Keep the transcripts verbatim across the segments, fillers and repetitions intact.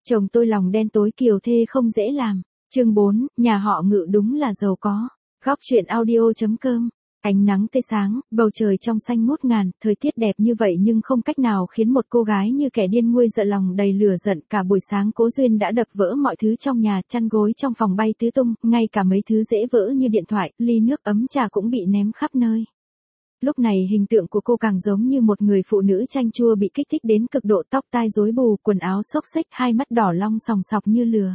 Chồng tôi lòng đen tối kiều thê không dễ làm. Chương bốn, nhà họ Ngự đúng là giàu có. Góc truyện audio.com. Ánh nắng tươi sáng, bầu trời trong xanh ngút ngàn, thời tiết đẹp như vậy nhưng không cách nào khiến một cô gái như kẻ điên nguôi giận lòng đầy lửa giận. Cả buổi sáng Cố Duyên đã đập vỡ mọi thứ trong nhà, chăn gối trong phòng bay tứ tung, ngay cả mấy thứ dễ vỡ như điện thoại, ly nước, ấm trà cũng bị ném khắp nơi. Lúc này hình tượng của cô càng giống như một người phụ nữ chanh chua bị kích thích đến cực độ, tóc tai rối bù, quần áo xốc xếch, hai mắt đỏ long sòng sọc như lửa.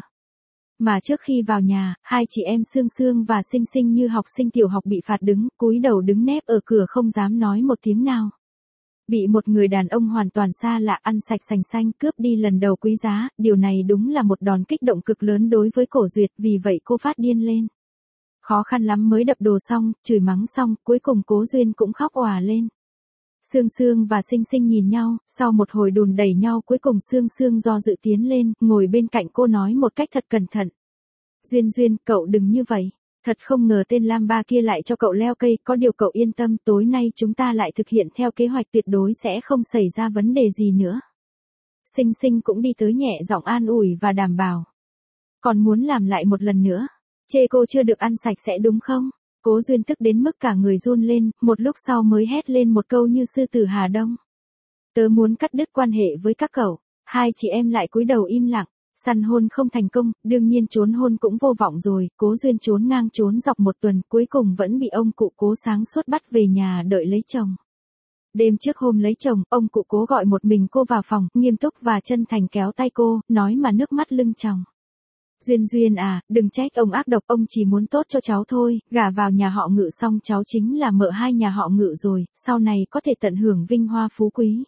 Mà trước khi vào nhà, hai chị em Sương Sương và Sinh Sinh như học sinh tiểu học bị phạt đứng, cúi đầu đứng nép ở cửa không dám nói một tiếng nào. Bị một người đàn ông hoàn toàn xa lạ ăn sạch sành xanh cướp đi lần đầu quý giá, điều này đúng là một đòn kích động cực lớn đối với Cổ Duyệt, vì vậy cô phát điên lên. Khó khăn lắm mới đập đồ xong, chửi mắng xong, cuối cùng Cố Duyên cũng khóc òa lên. Sương Sương và Sinh Sinh nhìn nhau, sau một hồi đùn đẩy nhau cuối cùng Sương Sương do dự tiến lên, ngồi bên cạnh cô nói một cách thật cẩn thận. Duyên Duyên, cậu đừng như vậy. Thật không ngờ tên Lam Ba kia lại cho cậu leo cây, có điều cậu yên tâm, tối nay chúng ta lại thực hiện theo kế hoạch, tuyệt đối sẽ không xảy ra vấn đề gì nữa. Sinh Sinh cũng đi tới nhẹ giọng an ủi và đảm bảo. Còn muốn làm lại một lần nữa. Chê cô chưa được ăn sạch sẽ đúng không? Cố Duyên tức đến mức cả người run lên, một lúc sau mới hét lên một câu như sư tử Hà Đông. Tớ muốn cắt đứt quan hệ với các cậu. Hai chị em lại cúi đầu im lặng. Săn hôn không thành công, đương nhiên trốn hôn cũng vô vọng rồi. Cố Duyên trốn ngang trốn dọc một tuần, cuối cùng vẫn bị ông cụ Cố sáng suốt bắt về nhà đợi lấy chồng. Đêm trước hôm lấy chồng, ông cụ Cố gọi một mình cô vào phòng, nghiêm túc và chân thành kéo tay cô, nói mà nước mắt lưng tròng. Duyên Duyên à, đừng trách ông ác độc, ông chỉ muốn tốt cho cháu thôi, gả vào nhà họ Ngự xong cháu chính là mợ hai nhà họ Ngự rồi, sau này có thể tận hưởng vinh hoa phú quý.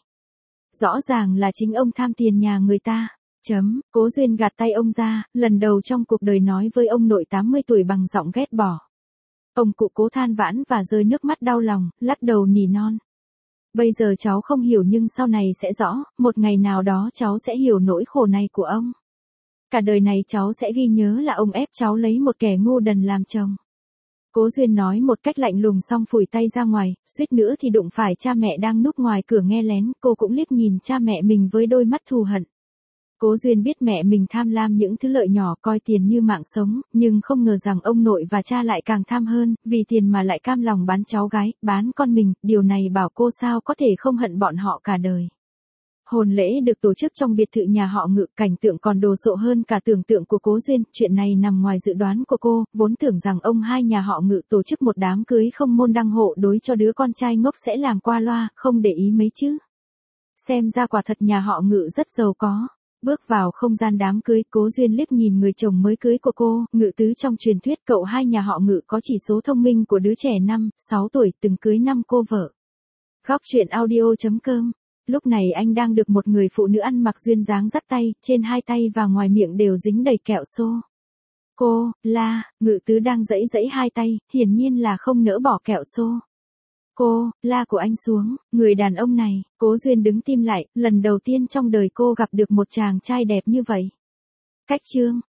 Rõ ràng là chính ông tham tiền nhà người ta. Chấm, Cố Duyên gạt tay ông ra, lần đầu trong cuộc đời nói với ông nội tám mươi tuổi bằng giọng ghét bỏ. Ông cụ Cố than vãn và rơi nước mắt đau lòng, lắc đầu nỉ non. Bây giờ cháu không hiểu nhưng sau này sẽ rõ, một ngày nào đó cháu sẽ hiểu nỗi khổ này của ông. Cả đời này cháu sẽ ghi nhớ là ông ép cháu lấy một kẻ ngu đần làm chồng. Cố Duyên nói một cách lạnh lùng xong phủi tay ra ngoài, suýt nữa thì đụng phải cha mẹ đang núp ngoài cửa nghe lén, cô cũng liếc nhìn cha mẹ mình với đôi mắt thù hận. Cố Duyên biết mẹ mình tham lam những thứ lợi nhỏ, coi tiền như mạng sống, nhưng không ngờ rằng ông nội và cha lại càng tham hơn, vì tiền mà lại cam lòng bán cháu gái, bán con mình, điều này bảo cô sao có thể không hận bọn họ cả đời. Hôn lễ được tổ chức trong biệt thự nhà họ Ngự, cảnh tượng còn đồ sộ hơn cả tưởng tượng của Cố Duyên, chuyện này nằm ngoài dự đoán của cô, vốn tưởng rằng ông hai nhà họ Ngự tổ chức một đám cưới không môn đăng hộ đối cho đứa con trai ngốc sẽ làm qua loa, không để ý mấy chứ. Xem ra quả thật nhà họ Ngự rất giàu có. Bước vào không gian đám cưới, Cố Duyên liếc nhìn người chồng mới cưới của cô, Ngự Tứ trong truyền thuyết, cậu hai nhà họ Ngự có chỉ số thông minh của đứa trẻ năm, sáu tuổi, từng cưới năm cô vợ. Góc truyện audio.com. Lúc này anh đang được một người phụ nữ ăn mặc duyên dáng dắt tay, trên hai tay và ngoài miệng đều dính đầy kẹo xô. Cô, La, Ngự Tứ đang giãy giãy hai tay, hiển nhiên là không nỡ bỏ kẹo xô. Cô, La của anh xuống, người đàn ông này, Cố Duyên đứng tim lại, lần đầu tiên trong đời cô gặp được một chàng trai đẹp như vậy. Cách chương.